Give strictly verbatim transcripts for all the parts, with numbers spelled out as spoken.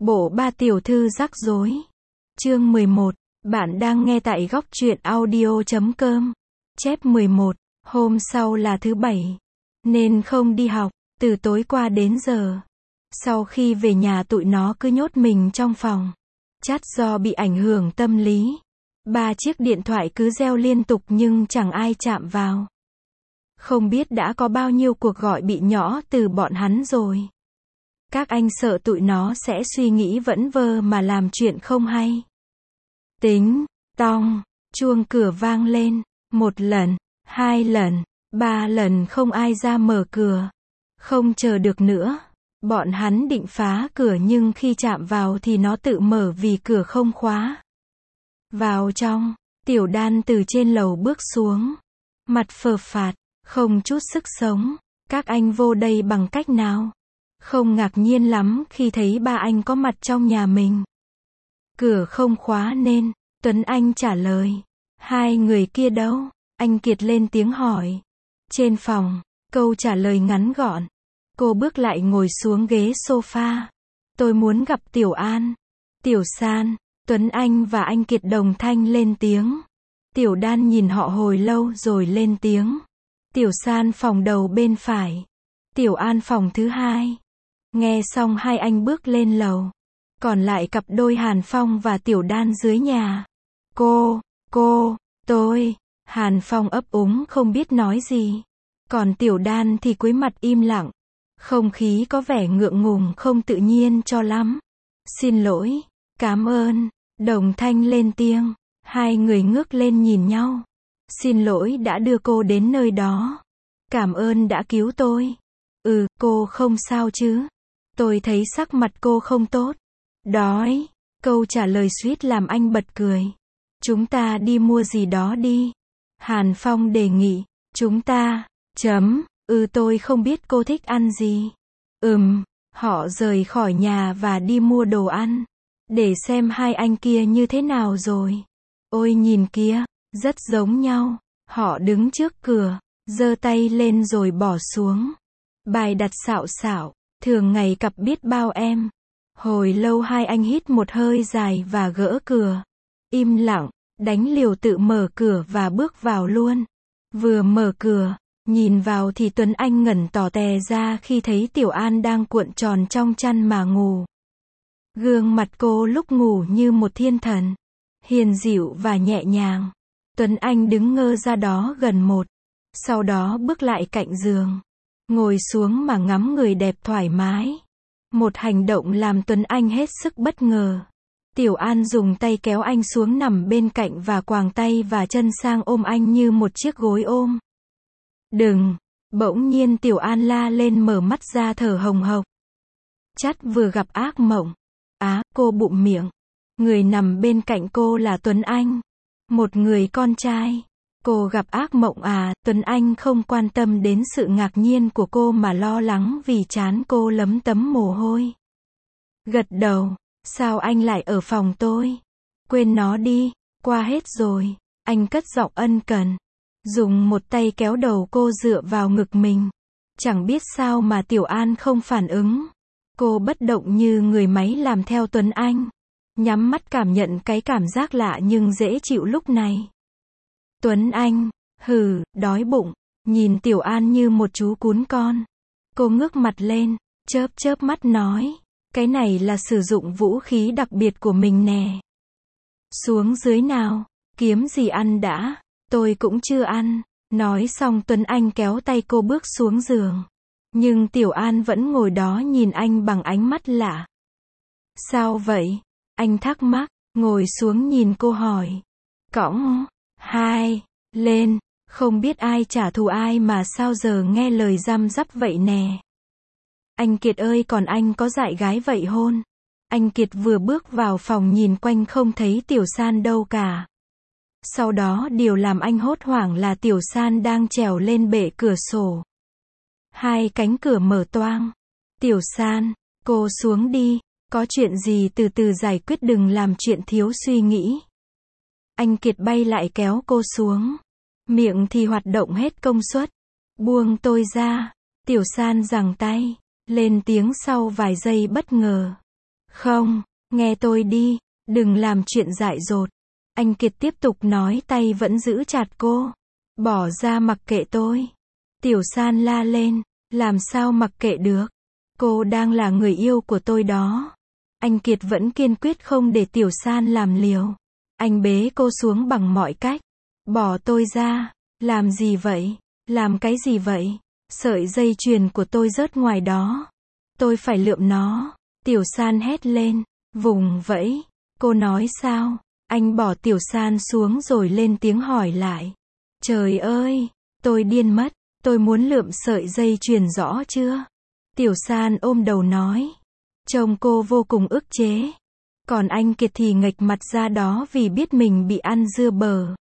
Bộ ba tiểu thư rắc rối. Chương mười một. Bạn đang nghe tại góc truyện audio chấm com. Chép mười một. Hôm sau là thứ bảy, nên không đi học, từ tối qua đến giờ. Sau khi về nhà tụi nó cứ nhốt mình trong phòng. Chắc do bị ảnh hưởng tâm lý. Ba chiếc điện thoại cứ reo liên tục nhưng chẳng ai chạm vào. Không biết đã có bao nhiêu cuộc gọi bị nhõ từ bọn hắn rồi. Các anh sợ tụi nó sẽ suy nghĩ vẩn vơ mà làm chuyện không hay. Tính, tong, chuông cửa vang lên. Một lần, hai lần, ba lần không ai ra mở cửa. Không chờ được nữa. Bọn hắn định phá cửa nhưng khi chạm vào thì nó tự mở vì cửa không khóa. Vào trong, Tiểu Đan từ trên lầu bước xuống. Mặt phờ phạt, không chút sức sống. Các anh vô đây bằng cách nào? Không ngạc nhiên lắm khi thấy ba anh có mặt trong nhà mình. Cửa không khóa nên, Tuấn Anh trả lời. Hai người kia đâu? Anh Kiệt lên tiếng hỏi. Trên phòng, câu trả lời ngắn gọn. Cô bước lại ngồi xuống ghế sofa. Tôi muốn gặp Tiểu An. Tiểu San. Tuấn Anh và anh Kiệt đồng thanh lên tiếng. Tiểu Đan nhìn họ hồi lâu rồi lên tiếng. Tiểu San phòng đầu bên phải. Tiểu An phòng thứ hai. Nghe xong hai anh bước lên lầu. Còn lại cặp đôi Hàn Phong và Tiểu Đan dưới nhà. Cô, cô, tôi. Hàn Phong ấp úng không biết nói gì. Còn Tiểu Đan thì cúi mặt im lặng. Không khí có vẻ ngượng ngùng không tự nhiên cho lắm. Xin lỗi, cảm ơn. Đồng thanh lên tiếng. Hai người ngước lên nhìn nhau. Xin lỗi đã đưa cô đến nơi đó. Cảm ơn đã cứu tôi. Ừ, cô không sao chứ? Tôi thấy sắc mặt cô không tốt. Đói. Câu trả lời suýt làm anh bật cười. Chúng ta đi mua gì đó đi. Hàn Phong đề nghị. Chúng ta, chấm, ừ tôi không biết cô thích ăn gì. Ừm, họ rời khỏi nhà và đi mua đồ ăn. Để xem hai anh kia như thế nào rồi. Ôi nhìn kia, rất giống nhau. Họ đứng trước cửa, giơ tay lên rồi bỏ xuống. Bài đặt xạo xạo, thường ngày cặp biết bao em. Hồi lâu hai anh hít một hơi dài và gỡ cửa. Im lặng, đánh liều tự mở cửa và bước vào luôn. Vừa mở cửa, nhìn vào thì Tuấn Anh ngẩn tỏ tè ra khi thấy Tiểu An đang cuộn tròn trong chăn mà ngủ. Gương mặt cô lúc ngủ như một thiên thần. Hiền dịu và nhẹ nhàng. Tuấn Anh đứng ngơ ra đó gần một. Sau đó bước lại cạnh giường. Ngồi xuống mà ngắm người đẹp thoải mái. Một hành động làm Tuấn Anh hết sức bất ngờ. Tiểu An dùng tay kéo anh xuống nằm bên cạnh và quàng tay và chân sang ôm anh như một chiếc gối ôm. Đừng! Bỗng nhiên Tiểu An la lên mở mắt ra thở hồng hộc. Chắc vừa gặp ác mộng. Á, à, cô bụm miệng. Người nằm bên cạnh cô là Tuấn Anh. Một người con trai. Cô gặp ác mộng à? Tuấn Anh không quan tâm đến sự ngạc nhiên của cô mà lo lắng vì trán cô lấm tấm mồ hôi. Gật đầu. Sao anh lại ở phòng tôi? Quên nó đi, qua hết rồi. Anh cất giọng ân cần. Dùng một tay kéo đầu cô dựa vào ngực mình. Chẳng biết sao mà Tiểu An không phản ứng. Cô bất động như người máy làm theo Tuấn Anh. Nhắm mắt cảm nhận cái cảm giác lạ nhưng dễ chịu lúc này. Tuấn Anh, hừ, đói bụng. Nhìn Tiểu An như một chú cún con. Cô ngước mặt lên, chớp chớp mắt nói. Cái này là sử dụng vũ khí đặc biệt của mình nè. Xuống dưới nào, kiếm gì ăn đã. Tôi cũng chưa ăn. Nói xong Tuấn Anh kéo tay cô bước xuống giường. Nhưng Tiểu An vẫn ngồi đó nhìn anh bằng ánh mắt lạ. Sao vậy? Anh thắc mắc, ngồi xuống nhìn cô hỏi. Cõng, hai, lên, không biết ai trả thù ai mà sao giờ nghe lời răm rắp vậy nè. Anh Kiệt ơi còn anh có dại gái vậy hôn? Anh Kiệt vừa bước vào phòng nhìn quanh không thấy Tiểu San đâu cả. Sau đó điều làm anh hốt hoảng là Tiểu San đang trèo lên bệ cửa sổ. Hai cánh cửa mở toang. Tiểu San, cô xuống đi, có chuyện gì từ từ giải quyết đừng làm chuyện thiếu suy nghĩ. Anh Kiệt bay lại kéo cô xuống. Miệng thì hoạt động hết công suất. Buông tôi ra. Tiểu San giằng tay. Lên tiếng sau vài giây bất ngờ. Không, nghe tôi đi, đừng làm chuyện dại dột. Anh Kiệt tiếp tục nói, tay vẫn giữ chặt cô. Bỏ ra mặc kệ tôi. Tiểu San la lên, làm sao mặc kệ được. Cô đang là người yêu của tôi đó. Anh Kiệt vẫn kiên quyết không để Tiểu San làm liều. Anh bế cô xuống bằng mọi cách. Bỏ tôi ra. Làm gì vậy? Làm cái gì vậy? Sợi dây chuyền của tôi rớt ngoài đó. Tôi phải lượm nó. Tiểu San hét lên. Vùng vẫy. Cô nói sao? Anh bỏ Tiểu San xuống rồi lên tiếng hỏi lại. Trời ơi! Tôi điên mất. Tôi muốn lượm sợi dây chuyền, rõ chưa? Tiểu San ôm đầu nói. Trông cô vô cùng ức chế. Còn anh Kiệt thì nghệch mặt ra đó vì biết mình bị ăn dưa bờ.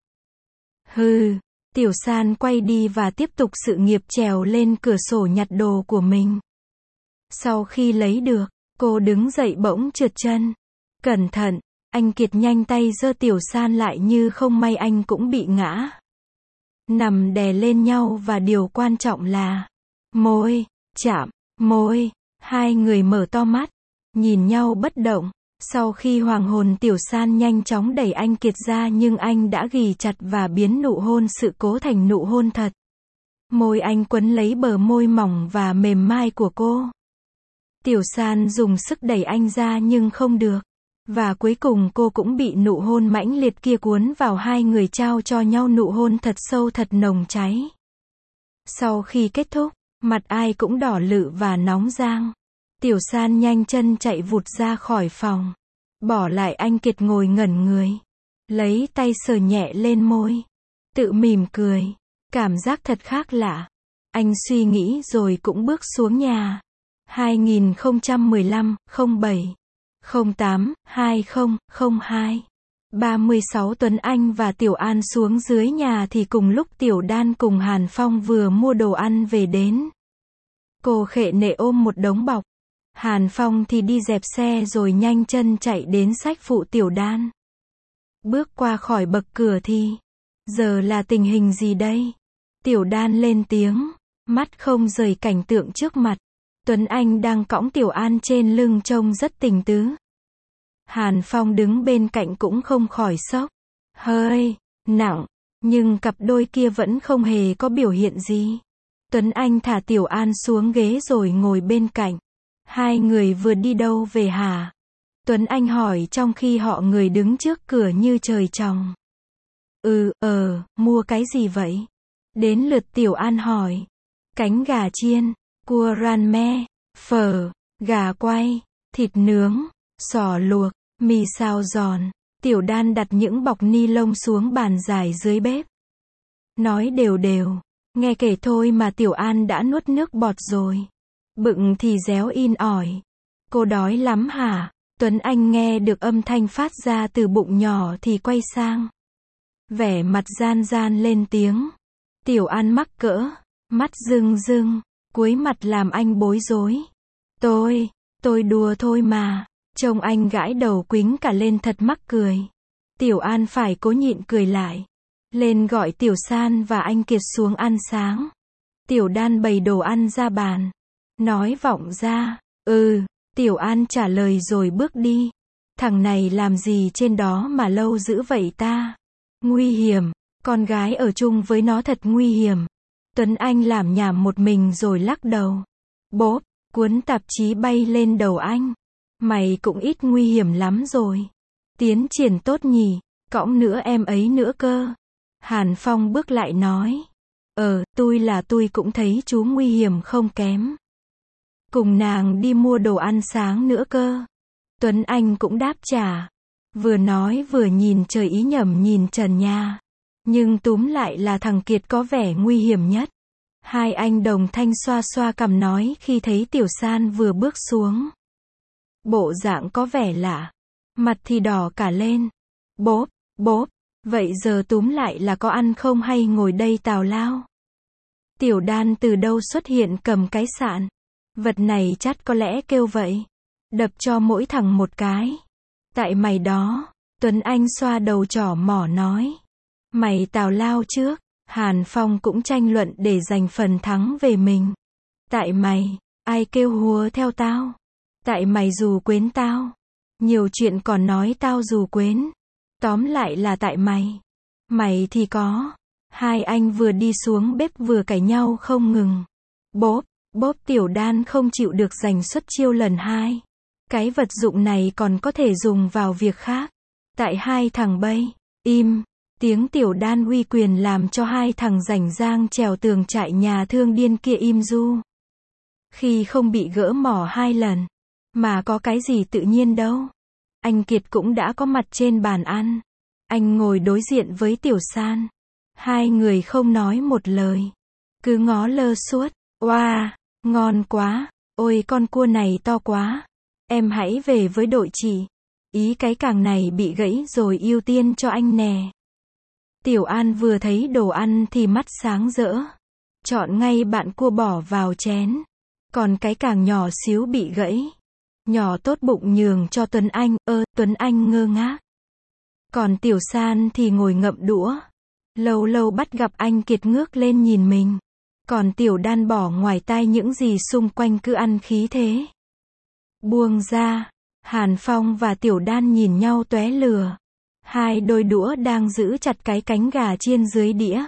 Hừ. Tiểu San quay đi và tiếp tục sự nghiệp trèo lên cửa sổ nhặt đồ của mình. Sau khi lấy được, cô đứng dậy bỗng trượt chân. Cẩn thận, anh Kiệt nhanh tay giơ Tiểu San lại như không may anh cũng bị ngã. Nằm đè lên nhau và điều quan trọng là môi, chạm, môi, hai người mở to mắt, nhìn nhau bất động. Sau khi hoàng hồn, Tiểu San nhanh chóng đẩy anh Kiệt ra nhưng anh đã ghì chặt và biến nụ hôn sự cố thành nụ hôn thật. Môi anh quấn lấy bờ môi mỏng và mềm mại của cô. Tiểu San dùng sức đẩy anh ra nhưng không được. Và cuối cùng cô cũng bị nụ hôn mãnh liệt kia cuốn vào, hai người trao cho nhau nụ hôn thật sâu, thật nồng cháy. Sau khi kết thúc, mặt ai cũng đỏ lự và nóng rang. Tiểu San nhanh chân chạy vụt ra khỏi phòng. Bỏ lại anh Kiệt ngồi ngẩn người. Lấy tay sờ nhẹ lên môi. Tự mỉm cười. Cảm giác thật khác lạ. Anh suy nghĩ rồi cũng bước xuống nhà. hai nghìn không trăm mười lăm, không bảy, không tám, hai không, không hai. ba mươi sáu Tuấn Anh và Tiểu An xuống dưới nhà thì cùng lúc Tiểu Đan cùng Hàn Phong vừa mua đồ ăn về đến. Cô khệ nệ ôm một đống bọc. Hàn Phong thì đi dẹp xe rồi nhanh chân chạy đến xách phụ Tiểu Đan. Bước qua khỏi bậc cửa thì, giờ là tình hình gì đây? Tiểu Đan lên tiếng, mắt không rời cảnh tượng trước mặt. Tuấn Anh đang cõng Tiểu An trên lưng trông rất tình tứ. Hàn Phong đứng bên cạnh cũng không khỏi sốc. Hơi nặng, nhưng cặp đôi kia vẫn không hề có biểu hiện gì. Tuấn Anh thả Tiểu An xuống ghế rồi ngồi bên cạnh. Hai người vừa đi đâu về hả? Tuấn Anh hỏi trong khi họ người đứng trước cửa như trời trồng. Ừ, ờ, mua cái gì vậy? Đến lượt Tiểu An hỏi. Cánh gà chiên, cua ran me, phở, gà quay, thịt nướng, sò luộc, mì xào giòn. Tiểu Đan đặt những bọc ni lông xuống bàn dài dưới bếp. Nói đều đều. Nghe kể thôi mà Tiểu An đã nuốt nước bọt rồi. Bựng thì réo in ỏi. Cô đói lắm hả? Tuấn Anh nghe được âm thanh phát ra từ bụng nhỏ thì quay sang. Vẻ mặt gian gian lên tiếng. Tiểu An mắc cỡ, mắt rưng rưng, cúi mặt làm anh bối rối. Tôi, tôi đùa thôi mà. Trông anh gãi đầu quính cả lên thật mắc cười. Tiểu An phải cố nhịn cười lại. Lên gọi Tiểu San và anh Kiệt xuống ăn sáng. Tiểu Đan bày đồ ăn ra bàn. Nói vọng ra, ừ, Tiểu An trả lời rồi bước đi. Thằng này làm gì trên đó mà lâu dữ vậy ta? Nguy hiểm, con gái ở chung với nó thật nguy hiểm. Tuấn Anh làm nhảm một mình rồi lắc đầu. Bốp, cuốn tạp chí bay lên đầu anh. Mày cũng ít nguy hiểm lắm rồi. Tiến triển tốt nhỉ, cõng nữa em ấy nữa cơ. Hàn Phong bước lại nói. Ờ, tôi là tôi cũng thấy chú nguy hiểm không kém. Cùng nàng đi mua đồ ăn sáng nữa cơ. Tuấn Anh cũng đáp trả. Vừa nói vừa nhìn trời, ý nhầm nhìn trần nhà. Nhưng túm lại là thằng Kiệt có vẻ nguy hiểm nhất. Hai anh đồng thanh xoa xoa cằm nói khi thấy Tiểu San vừa bước xuống. Bộ dạng có vẻ lạ. Mặt thì đỏ cả lên. Bốp, bốp. Vậy giờ túm lại là có ăn không hay ngồi đây tào lao? Tiểu Đan từ đâu xuất hiện cầm cái sạn. Vật này chắc có lẽ kêu vậy. Đập cho mỗi thằng một cái. Tại mày đó. Tuấn Anh xoa đầu trỏ mỏ nói. Mày tào lao trước. Hàn Phong cũng tranh luận để giành phần thắng về mình. Tại mày. Ai kêu hùa theo tao? Tại mày dù quến tao. Nhiều chuyện còn nói tao dù quến. Tóm lại là tại mày. Mày thì có. Hai anh vừa đi xuống bếp vừa cãi nhau không ngừng. Bốp, bốp Tiểu Đan không chịu được giành xuất chiêu lần hai. Cái vật dụng này còn có thể dùng vào việc khác. Tại hai thằng bay. Im. Tiếng Tiểu Đan uy quyền làm cho hai thằng rảnh rang trèo tường trại nhà thương điên kia im ru. Khi không bị gỡ mỏ hai lần. Mà có cái gì tự nhiên đâu. Anh Kiệt cũng đã có mặt trên bàn ăn. Anh ngồi đối diện với Tiểu San. Hai người không nói một lời. Cứ ngó lơ suốt. Oa, wow, ngon quá. Ôi con cua này to quá. Em hãy về với đội chị. Ý cái càng này bị gãy rồi ưu tiên cho anh nè. Tiểu An vừa thấy đồ ăn thì mắt sáng rỡ. Chọn ngay bạn cua bỏ vào chén. Còn cái càng nhỏ xíu bị gãy. Nhỏ tốt bụng nhường cho Tuấn Anh. Ơ, Tuấn Anh ngơ ngác. Còn Tiểu San thì ngồi ngậm đũa. Lâu lâu bắt gặp anh Kiệt ngước lên nhìn mình. Còn Tiểu Đan bỏ ngoài tai những gì xung quanh cứ ăn khí thế. Buông ra. Hàn Phong và Tiểu Đan nhìn nhau tóe lửa. Hai đôi đũa đang giữ chặt cái cánh gà chiên dưới đĩa.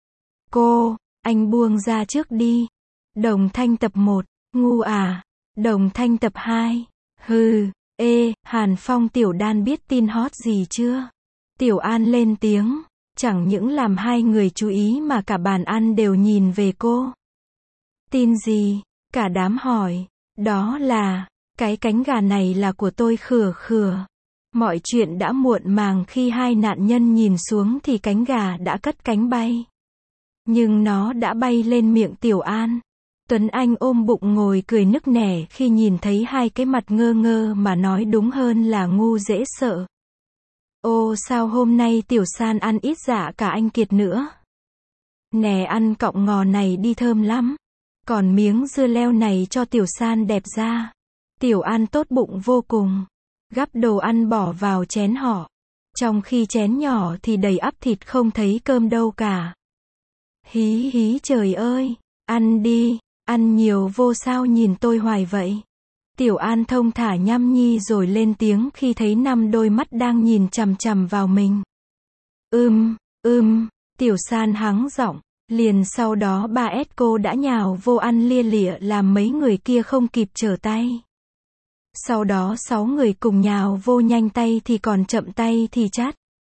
Cô, anh buông ra trước đi. Đồng Thanh tập một. Ngu à. Đồng Thanh tập hai. Hừ. Ê, Hàn Phong Tiểu Đan biết tin hot gì chưa? Tiểu An lên tiếng. Chẳng những làm hai người chú ý mà cả bàn ăn đều nhìn về cô. Tin gì? Cả đám hỏi. Đó là, cái cánh gà này là của tôi khừa khừa. Mọi chuyện đã muộn màng khi hai nạn nhân nhìn xuống thì cánh gà đã cất cánh bay. Nhưng nó đã bay lên miệng Tiểu An. Tuấn Anh ôm bụng ngồi cười nức nẻ khi nhìn thấy hai cái mặt ngơ ngơ mà nói đúng hơn là ngu dễ sợ. Ô sao hôm nay Tiểu San ăn ít dạ cả anh Kiệt nữa. Nè ăn cọng ngò này đi thơm lắm. Còn miếng dưa leo này cho Tiểu San đẹp ra. Tiểu An tốt bụng vô cùng. Gắp đồ ăn bỏ vào chén họ. Trong khi chén nhỏ thì đầy ắp thịt không thấy cơm đâu cả. Hí hí trời ơi. Ăn đi. Ăn nhiều vô sao nhìn tôi hoài vậy. Tiểu An thông thả nhăm nhi rồi lên tiếng khi thấy năm đôi mắt đang nhìn chằm chằm vào mình. Ưm, ưm, Tiểu San hắng giọng. Liền sau đó ba S cô đã nhào vô ăn lia lịa làm mấy người kia không kịp trở tay. Sau đó sáu người cùng nhào vô nhanh tay thì còn chậm tay thì chát.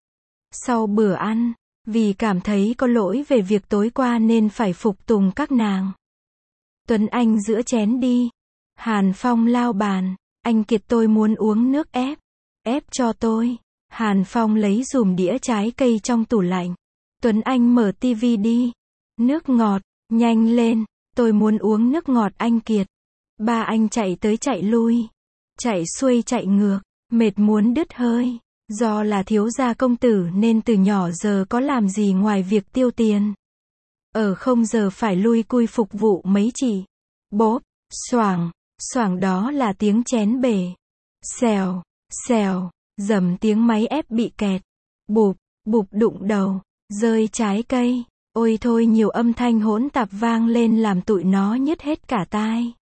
Sau bữa ăn, vì cảm thấy có lỗi về việc tối qua nên phải phục tùng các nàng. Tuấn Anh giữa chén đi. Hàn Phong lao bàn. Anh Kiệt tôi muốn uống nước ép. Ép cho tôi. Hàn Phong lấy dùm đĩa trái cây trong tủ lạnh. Tuấn Anh mở tivi đi. Nước ngọt. Nhanh lên. Tôi muốn uống nước ngọt anh Kiệt. Ba anh chạy tới chạy lui. Chạy xuôi chạy ngược. Mệt muốn đứt hơi. Do là thiếu gia công tử nên từ nhỏ giờ có làm gì ngoài việc tiêu tiền. Ở không giờ phải lui cui phục vụ mấy chị. Bốp. Xoảng. Xoảng đó là tiếng chén bể. Xèo. Xèo. Dầm tiếng máy ép bị kẹt. Bụp. Bụp đụng đầu. Rơi trái cây. Ôi thôi nhiều âm thanh hỗn tạp vang lên làm tụi nó nhức hết cả tai.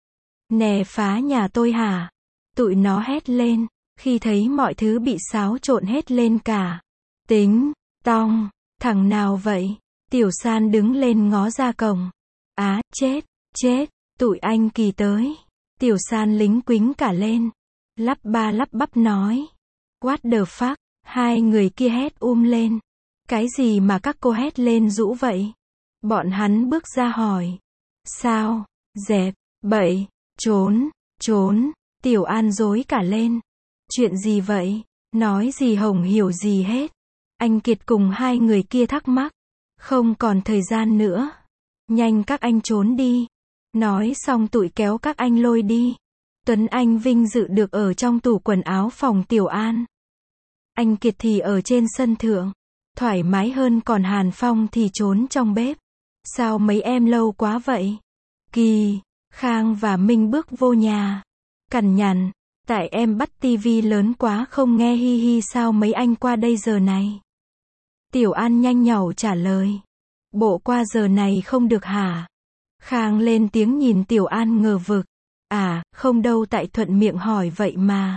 Nè phá nhà tôi hả? Tụi nó hét lên. Khi thấy mọi thứ bị xáo trộn hết lên cả. Tính. Tong. Thằng nào vậy? Tiểu San đứng lên ngó ra cổng. Á, chết. Chết. Tụi anh Kỳ tới. Tiểu San lính quính cả lên. Lắp ba lắp bắp nói. What the fuck? Hai người kia hét um lên. Cái gì mà các cô hét lên dữ vậy? Bọn hắn bước ra hỏi. Sao? Dẹp. Bậy. Trốn. Trốn. Tiểu An rối cả lên. Chuyện gì vậy? Nói gì Hồng hiểu gì hết. Anh Kiệt cùng hai người kia thắc mắc. Không còn thời gian nữa. Nhanh các anh trốn đi. Nói xong tụi kéo các anh lôi đi. Tuấn Anh vinh dự được ở trong tủ quần áo phòng Tiểu An. Anh Kiệt thì ở trên sân thượng. Thoải mái hơn còn Hàn Phong thì trốn trong bếp. Sao mấy em lâu quá vậy? Kỳ, Khang và Minh bước vô nhà. Cằn nhằn. Tại em bắt tivi lớn quá không nghe hi hi sao mấy anh qua đây giờ này? Tiểu An nhanh nhảu trả lời. Bộ qua giờ này không được hả? Khang lên tiếng nhìn Tiểu An ngờ vực. À, không đâu tại thuận miệng hỏi vậy mà.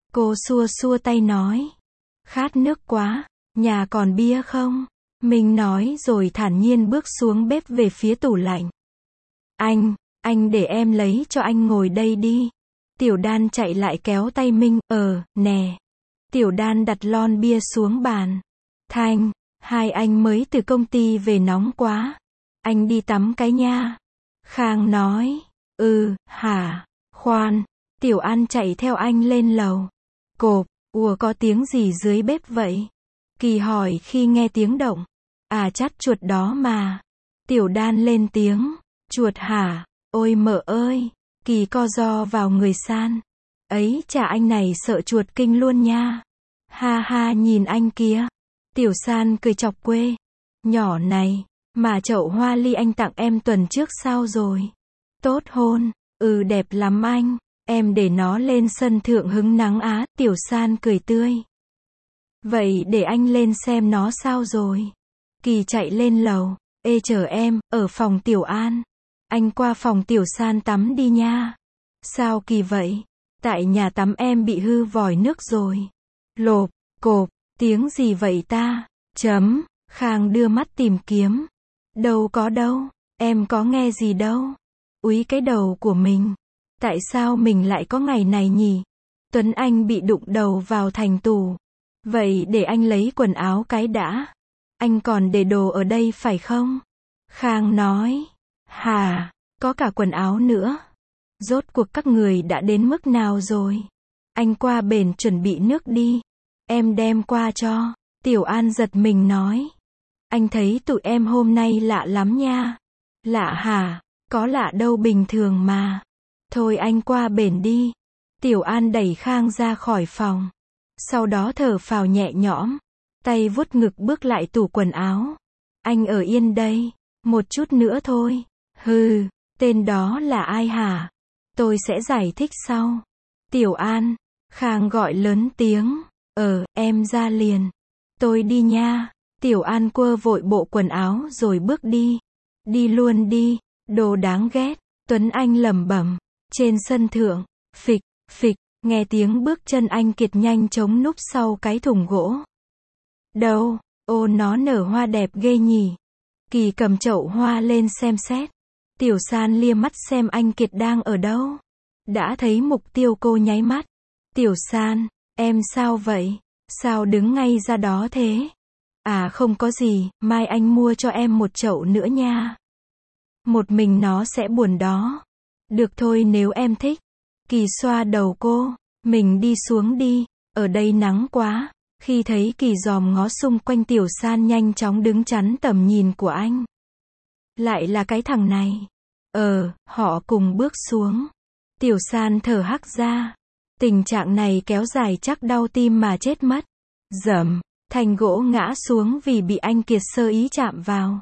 Cô xua xua tay nói. Khát nước quá, nhà còn bia không? Mình nói rồi thản nhiên bước xuống bếp về phía tủ lạnh. Anh, anh để em lấy cho anh ngồi đây đi. Tiểu Đan chạy lại kéo tay Minh, ờ, nè. Tiểu Đan đặt lon bia xuống bàn. Thanh, hai anh mới từ công ty về nóng quá. Anh đi tắm cái nha. Khang nói, ừ, hả, khoan. Tiểu An chạy theo anh lên lầu. Cộp, ùa có tiếng gì dưới bếp vậy? Kỳ hỏi khi nghe tiếng động. À chắt chuột đó mà. Tiểu Đan lên tiếng. Chuột hả? Ôi mợ ơi. Kỳ co ro vào người San. Ấy chà anh này sợ chuột kinh luôn nha. Ha ha nhìn anh kia. Tiểu San cười chọc quê. Nhỏ này, mà chậu hoa ly anh tặng em tuần trước sao rồi? Tốt hôn. Ừ đẹp lắm anh. Em để nó lên sân thượng hứng nắng á. Tiểu San cười tươi. Vậy để anh lên xem nó sao rồi. Kỳ chạy lên lầu. Ê chờ em, ở phòng Tiểu An. Anh qua phòng Tiểu San tắm đi nha. Sao kỳ vậy? Tại nhà tắm em bị hư vòi nước rồi. Lộp, cộp, tiếng gì vậy ta? Chấm, Khang đưa mắt tìm kiếm. Đâu có đâu, em có nghe gì đâu. Úi cái đầu của mình. Tại sao mình lại có ngày này nhỉ? Tuấn Anh bị đụng đầu vào thành tủ. Vậy để anh lấy quần áo cái đã. Anh còn để đồ ở đây phải không? Khang nói. Hà, có cả quần áo nữa. Rốt cuộc các người đã đến mức nào rồi? Anh qua bển chuẩn bị nước đi. Em đem qua cho. Tiểu An giật mình nói. Anh thấy tụi em hôm nay lạ lắm nha. Lạ hả? Có lạ đâu bình thường mà. Thôi anh qua bển đi. Tiểu An đẩy Khang ra khỏi phòng. Sau đó thở phào nhẹ nhõm. Tay vuốt ngực bước lại tủ quần áo. Anh ở yên đây. Một chút nữa thôi. Hừ, tên đó là ai hả? Tôi sẽ giải thích sau. Tiểu An. Khang gọi lớn tiếng. Ờ, em ra liền. Tôi đi nha. Tiểu An quơ vội bộ quần áo rồi bước đi. Đi luôn đi. Đồ đáng ghét. Tuấn Anh lẩm bẩm. Trên sân thượng. Phịch, phịch. Nghe tiếng bước chân anh Kiệt nhanh chóng núp sau cái thùng gỗ. Đâu? Ô nó nở hoa đẹp ghê nhỉ. Kỳ cầm chậu hoa lên xem xét. Tiểu San lia mắt xem anh Kiệt đang ở đâu. Đã thấy mục tiêu cô nháy mắt. Tiểu San, em sao vậy? Sao đứng ngay ra đó thế? À không có gì, mai anh mua cho em một chậu nữa nha. Một mình nó sẽ buồn đó. Được thôi nếu em thích. Kỳ xoa đầu cô. Mình đi xuống đi. Ở đây nắng quá. Khi thấy Kỳ dòm ngó xung quanh Tiểu San nhanh chóng đứng chắn tầm nhìn của anh. Lại là cái thằng này. Ờ, họ cùng bước xuống. Tiểu San thở hắt ra. Tình trạng này kéo dài chắc đau tim mà chết mất. Dầm, thành gỗ ngã xuống vì bị anh Kiệt sơ ý chạm vào.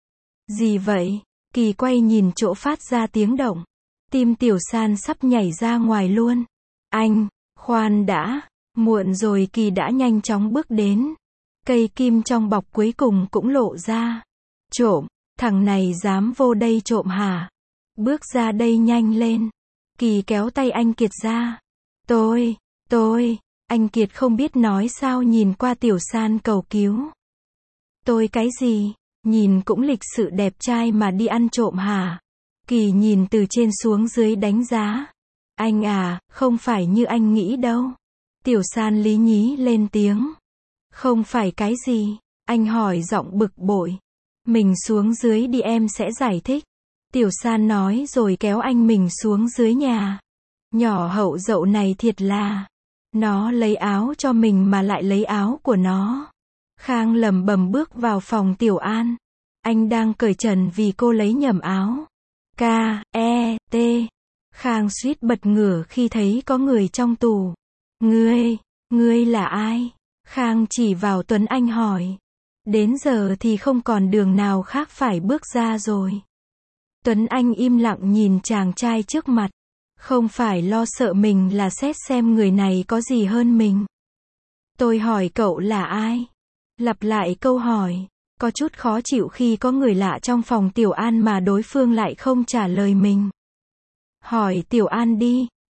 Gì vậy? Kỳ quay nhìn chỗ phát ra tiếng động. Tim Tiểu San sắp nhảy ra ngoài luôn. Anh, khoan đã. Muộn rồi. Kỳ đã nhanh chóng bước đến. Cây kim trong bọc cuối cùng cũng lộ ra. Trộm, thằng này dám vô đây trộm hả? Bước ra đây nhanh lên. Kỳ kéo tay anh Kiệt ra. Tôi, tôi, anh Kiệt không biết nói sao nhìn qua Tiểu San cầu cứu. Tôi cái gì? Nhìn cũng lịch sự đẹp trai mà đi ăn trộm hả? Kỳ nhìn từ trên xuống dưới đánh giá. Anh à, không phải như anh nghĩ đâu. Tiểu San lý nhí lên tiếng. Không phải cái gì? Anh hỏi giọng bực bội. Mình xuống dưới đi em sẽ giải thích. Tiểu San nói rồi kéo anh mình xuống dưới nhà. Nhỏ hậu dậu này thiệt là. Nó lấy áo cho mình mà lại lấy áo của nó. Khang lẩm bẩm bước vào phòng Tiểu An. Anh đang cởi trần vì cô lấy nhầm áo. K, E, T. Khang suýt bật ngửa khi thấy có người trong tủ. Ngươi, ngươi là ai? Khang chỉ vào Tuấn Anh hỏi. Đến giờ thì không còn đường nào khác phải bước ra rồi. Tuấn Anh im lặng nhìn chàng trai trước mặt. Không phải lo sợ mình là xét xem người này có gì hơn mình. Tôi hỏi cậu là ai? Lặp lại câu hỏi. Có chút khó chịu khi có người lạ trong phòng Tiểu An mà đối phương lại không trả lời mình. Hỏi Tiểu An đi.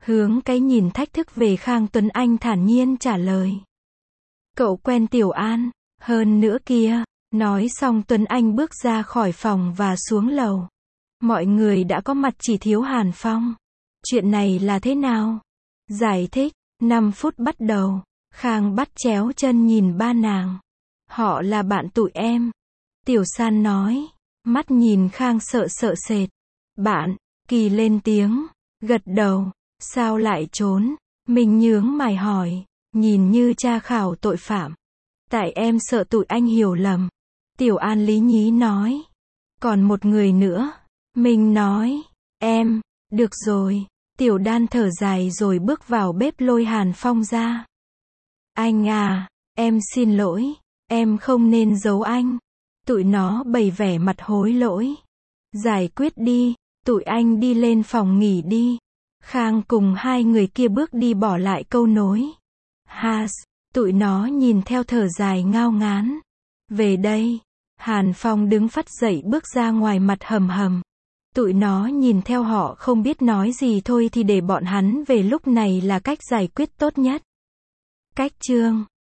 Hướng cái nhìn thách thức về Khang Tuấn Anh thản nhiên trả lời. Cậu quen Tiểu An, hơn nữa kia. Nói xong Tuấn Anh bước ra khỏi phòng và xuống lầu. Mọi người đã có mặt chỉ thiếu Hàn Phong. Chuyện này là thế nào? Giải thích, năm phút bắt đầu. Khang bắt chéo chân nhìn ba nàng. Họ là bạn tụi em. Tiểu San nói. Mắt nhìn Khang sợ sợ sệt. Bạn, Kỳ lên tiếng. Gật đầu. Sao lại trốn? Mình nhướng mày hỏi. Nhìn như tra khảo tội phạm. Tại em sợ tụi anh hiểu lầm. Tiểu An lý nhí nói. Còn một người nữa. Mình nói. Em. Được rồi. Tiểu Đan thở dài rồi bước vào bếp lôi Hàn Phong ra. Anh à. Em xin lỗi. Em không nên giấu anh. Tụi nó bày vẻ mặt hối lỗi. Giải quyết đi. Tụi anh đi lên phòng nghỉ đi. Khang cùng hai người kia bước đi bỏ lại câu nối. Has. Tụi nó nhìn theo thở dài ngao ngán. Về đây. Hàn Phong đứng phắt dậy bước ra ngoài mặt hầm hầm. Tụi nó nhìn theo họ không biết nói gì thôi thì để bọn hắn về lúc này là cách giải quyết tốt nhất. Cách chương